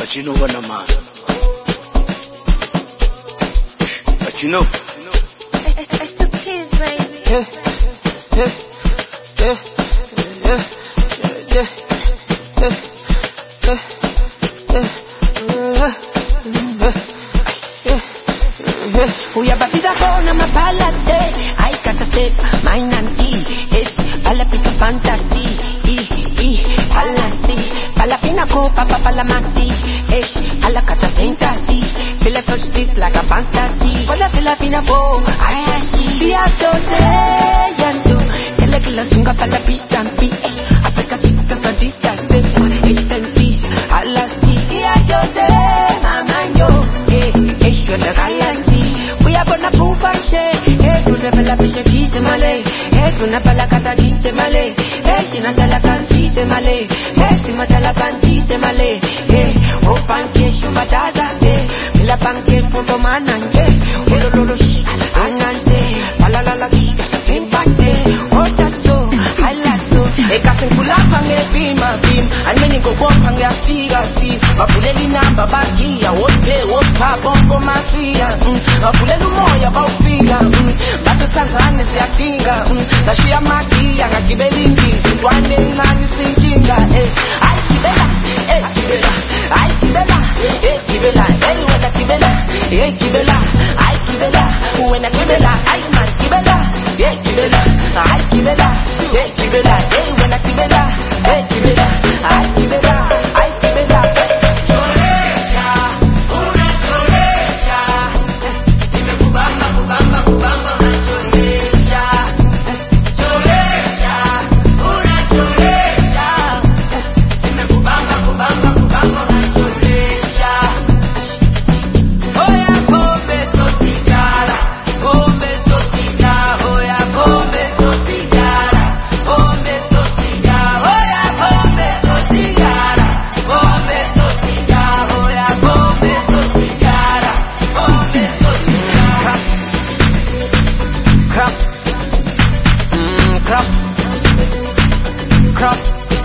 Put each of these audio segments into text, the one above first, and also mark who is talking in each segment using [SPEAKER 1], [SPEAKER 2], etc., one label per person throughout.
[SPEAKER 1] But you know what I'm on. But you know.
[SPEAKER 2] It's the kids, baby.
[SPEAKER 1] Yeah, yeah, yeah, yeah, yeah,
[SPEAKER 3] Uyabapita kona mapalate aikata step mine and ish pala pisa fantasy palasi palapina ko papa palamati ish ala kata sentasi feel like first this like a fantasy wala filapina po ayashi biato se yanto ele que la sunga pala pista pi apeka sita pa disgaste ten piece ala si biato se mama yo ish wala galaxy we are gonna prove and share hey tu se pala pishe ki se male hey tu na pala kata ki se male hey si na tala kan si se male hey si matala panti se male hey o panke shumataza hey la panke foto mananje ololo shi ananse pala la la ki impante otaso halaso e kasen kulapa ngepima bim aneni go bomba ngasiga si bapuleli namba bakia wote wopa bongo masia bapuleli moya bawufika batho Tanzania siyatinga tashiya magia ngakibelindi zintwane encane sinkinga ay kibela kibela ay kibela kibela wena kibela kibela ay kibela wena kibela ay man kibela kibela ay kibela kibela wena kibela kibela ay kibela ay kibela choresha unachoresha nimekubamba kubamba kubamba unachoresha choresha unachoresha nimekubamba kubamba kubamba unachoresha oya pombe so sigara oya pombe so sigara oya pombe so sigara oya pombe so sigara crap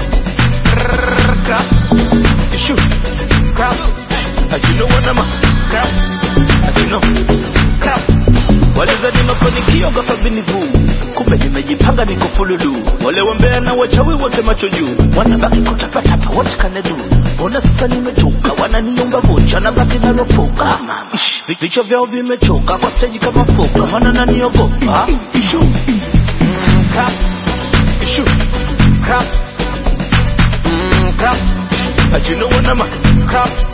[SPEAKER 1] issue.
[SPEAKER 3] crap
[SPEAKER 1] You know what I'm on. You know. Walizani mafanikio ghafla binivu, kumbe nimejipanga niko fululu. Wale wambea na wachawi wote macho juu, wanabaki kutapatapa, what can I do? Mbona sasa nimetoka, wananiomba vocha, nabaki na ropoka. Vichwa vyao vimechoka, kwa stage kama foka, maana naniogopa. Issue.
[SPEAKER 3] crap
[SPEAKER 1] Issue.
[SPEAKER 3] crap
[SPEAKER 1] You know what I'm on.
[SPEAKER 3] crap